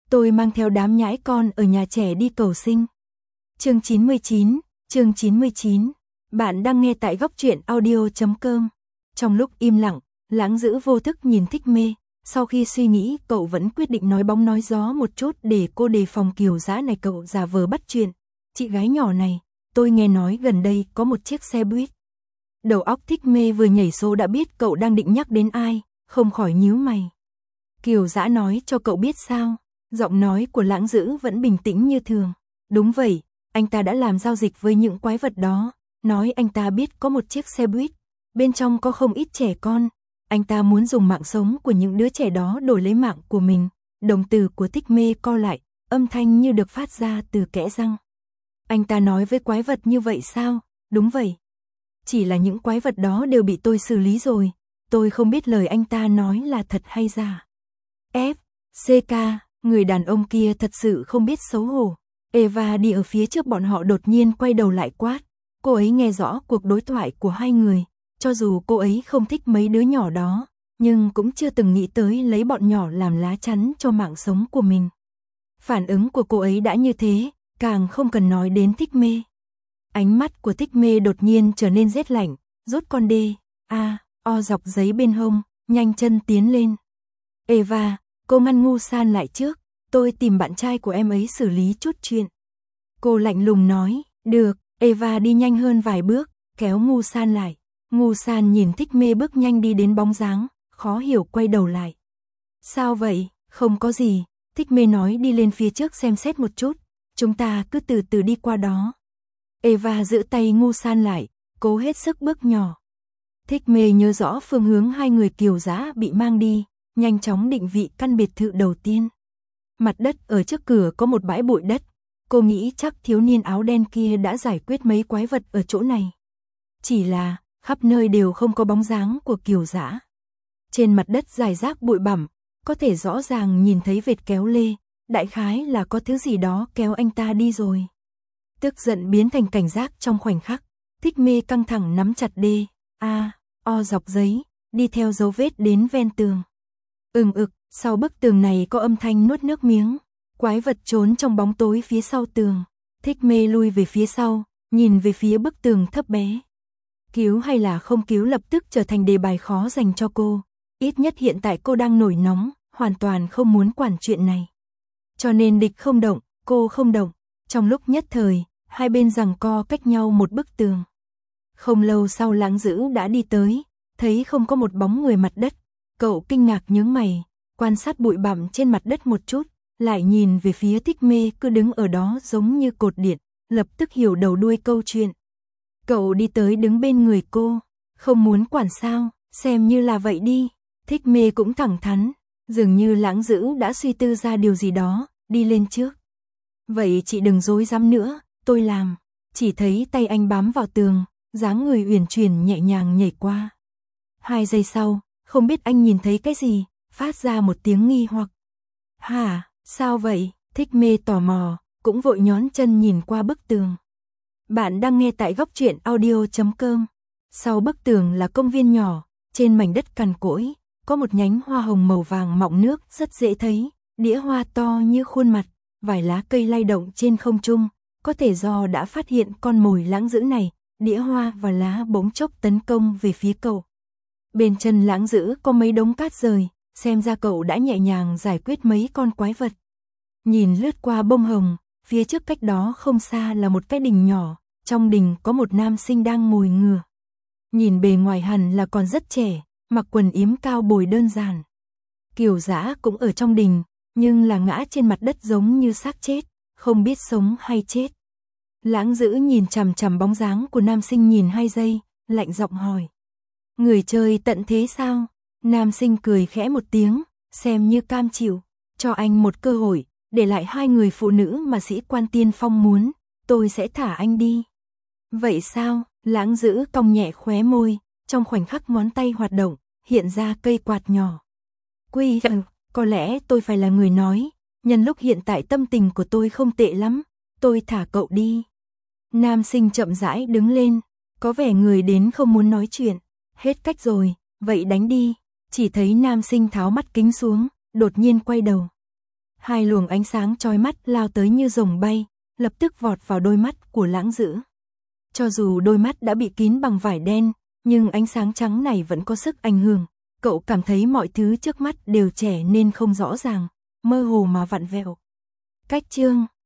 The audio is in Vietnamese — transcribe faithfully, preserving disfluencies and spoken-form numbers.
tôi mang theo đám nhãi con ở nhà trẻ đi cầu sinh. Chương chín mươi chín, chương chín mươi chín. Bạn đang nghe tại góc truyện audio chấm com. Trong lúc im lặng, Lãng Dữ vô thức nhìn Thích Mê, sau khi suy nghĩ, cậu vẫn quyết định nói bóng nói gió một chút để cô đề phòng Kiều Dã này. Cậu giả vờ bắt chuyện, chị gái nhỏ này, tôi nghe nói gần đây có một chiếc xe buýt. Đầu óc Thích Mê vừa nhảy số đã biết cậu đang định nhắc đến ai, không khỏi nhíu mày. Kiều Dã nói cho cậu biết sao? Giọng nói của Lãng Dữ vẫn bình tĩnh như thường. Đúng vậy, anh ta đã làm giao dịch với những quái vật đó, nói anh ta biết có một chiếc xe buýt, bên trong có không ít trẻ con, anh ta muốn dùng mạng sống của những đứa trẻ đó đổi lấy mạng của mình. Đồng tử của Thích Mê co lại, âm thanh như được phát ra từ kẽ răng. Anh ta nói với quái vật như vậy sao? Đúng vậy. Chỉ là những quái vật đó đều bị tôi xử lý rồi, tôi không biết lời anh ta nói là thật hay giả. F, C K, người đàn ông kia thật sự không biết xấu hổ. Eva đi ở phía trước bọn họ đột nhiên quay đầu lại quát. Cô ấy nghe rõ cuộc đối thoại của hai người, cho dù cô ấy không thích mấy đứa nhỏ đó, nhưng cũng chưa từng nghĩ tới lấy bọn nhỏ làm lá chắn cho mạng sống của mình. Phản ứng của cô ấy đã như thế, càng không cần nói đến Thích Mê. Ánh mắt của Thích Mê đột nhiên trở nên rét lạnh, rút con đê, a, o dọc giấy bên hông, nhanh chân tiến lên. Eva, cô ngăn Ngu San lại trước, tôi tìm bạn trai của em ấy xử lý chút chuyện. Cô lạnh lùng nói, được. Eva đi nhanh hơn vài bước, kéo Ngu San lại. Ngu San nhìn Thích Mê bước nhanh đi đến bóng dáng, khó hiểu quay đầu lại. Sao vậy? Không có gì. Thích Mê nói đi lên phía trước xem xét một chút, chúng ta cứ từ từ đi qua đó. Eva giữ tay Ngu San lại, cố hết sức bước nhỏ. Thích Mê nhớ rõ phương hướng hai người Kiều Dã bị mang đi, nhanh chóng định vị căn biệt thự đầu tiên. Mặt đất ở trước cửa có một bãi bụi đất, cô nghĩ chắc thiếu niên áo đen kia đã giải quyết mấy quái vật ở chỗ này. Chỉ là, khắp nơi đều không có bóng dáng của Kiều Dã. Trên mặt đất rải rác bụi bặm, có thể rõ ràng nhìn thấy vệt kéo lê, đại khái là có thứ gì đó kéo anh ta đi rồi. Tức giận biến thành cảnh giác trong khoảnh khắc, Thích Mê căng thẳng nắm chặt đê, a, o dọc giấy, đi theo dấu vết đến ven tường. Ừm ực, sau bức tường này có âm thanh nuốt nước miếng, quái vật trốn trong bóng tối phía sau tường. Thích Mê lui về phía sau, nhìn về phía bức tường thấp bé. Cứu hay là không cứu lập tức trở thành đề bài khó dành cho cô. Ít nhất hiện tại cô đang nổi nóng, hoàn toàn không muốn quản chuyện này. Cho nên địch không động, cô không động. Trong lúc nhất thời, hai bên giằng co cách nhau một bức tường. Không lâu sau Lãng Dữ đã đi tới, thấy không có một bóng người mặt đất. Cậu kinh ngạc nhướng mày, quan sát bụi bặm trên mặt đất một chút, lại nhìn về phía Thích Mê cứ đứng ở đó giống như cột điện, lập tức hiểu đầu đuôi câu chuyện. Cậu đi tới đứng bên người cô, không muốn quản sao, xem như là vậy đi. Thích Mê cũng thẳng thắn, dường như Lãng Dữ đã suy tư ra điều gì đó, đi lên trước. Vậy chị đừng dối dám nữa, tôi làm. Chỉ thấy tay anh bám vào tường, dáng người uyển chuyển nhẹ nhàng nhảy qua. Hai giây sau, không biết anh nhìn thấy cái gì, phát ra một tiếng nghi hoặc. Hả, sao vậy? Thích Mê tò mò, cũng vội nhón chân nhìn qua bức tường. Bạn đang nghe tại góc truyện audio chấm com. Sau bức tường là công viên nhỏ, trên mảnh đất cằn cỗi, có một nhánh hoa hồng màu vàng mọng nước rất dễ thấy, đĩa hoa to như khuôn mặt, vài lá cây lay động trên không trung, có thể do đã phát hiện con mồi Lãng Dữ này, đĩa hoa và lá bỗng chốc tấn công về phía cậu. Bên chân Lãng Dữ có mấy đống cát rời, xem ra cậu đã nhẹ nhàng giải quyết mấy con quái vật. Nhìn lướt qua bông hồng, phía trước cách đó không xa là một cái đình nhỏ, trong đình có một nam sinh đang ngồi ngửa. Nhìn bề ngoài hẳn là còn rất trẻ, mặc quần yếm cao bồi đơn giản. Kiều Dã cũng ở trong đình, nhưng là ngã trên mặt đất giống như xác chết, không biết sống hay chết. Lãng Dữ nhìn chằm chằm bóng dáng của nam sinh nhìn hai giây, lạnh giọng hỏi. Người chơi tận thế sao? Nam sinh cười khẽ một tiếng, xem như cam chịu, cho anh một cơ hội, để lại hai người phụ nữ mà sĩ quan tiên phong muốn, tôi sẽ thả anh đi. Vậy sao? Lãng Dữ cong nhẹ khóe môi, trong khoảnh khắc ngón tay hoạt động, hiện ra cây quạt nhỏ. Quy, có lẽ tôi phải là người nói, nhân lúc hiện tại tâm tình của tôi không tệ lắm, tôi thả cậu đi. Nam sinh chậm rãi đứng lên, có vẻ người đến không muốn nói chuyện, hết cách rồi, vậy đánh đi. Chỉ thấy nam sinh tháo mắt kính xuống, đột nhiên quay đầu. Hai luồng ánh sáng chói mắt lao tới như rồng bay, lập tức vọt vào đôi mắt của Lãng Dữ. Cho dù đôi mắt đã bị kín bằng vải đen, nhưng ánh sáng trắng này vẫn có sức ảnh hưởng. Cậu cảm thấy mọi thứ trước mắt đều trẻ nên không rõ ràng, mơ hồ mà vặn vẹo. Cách chương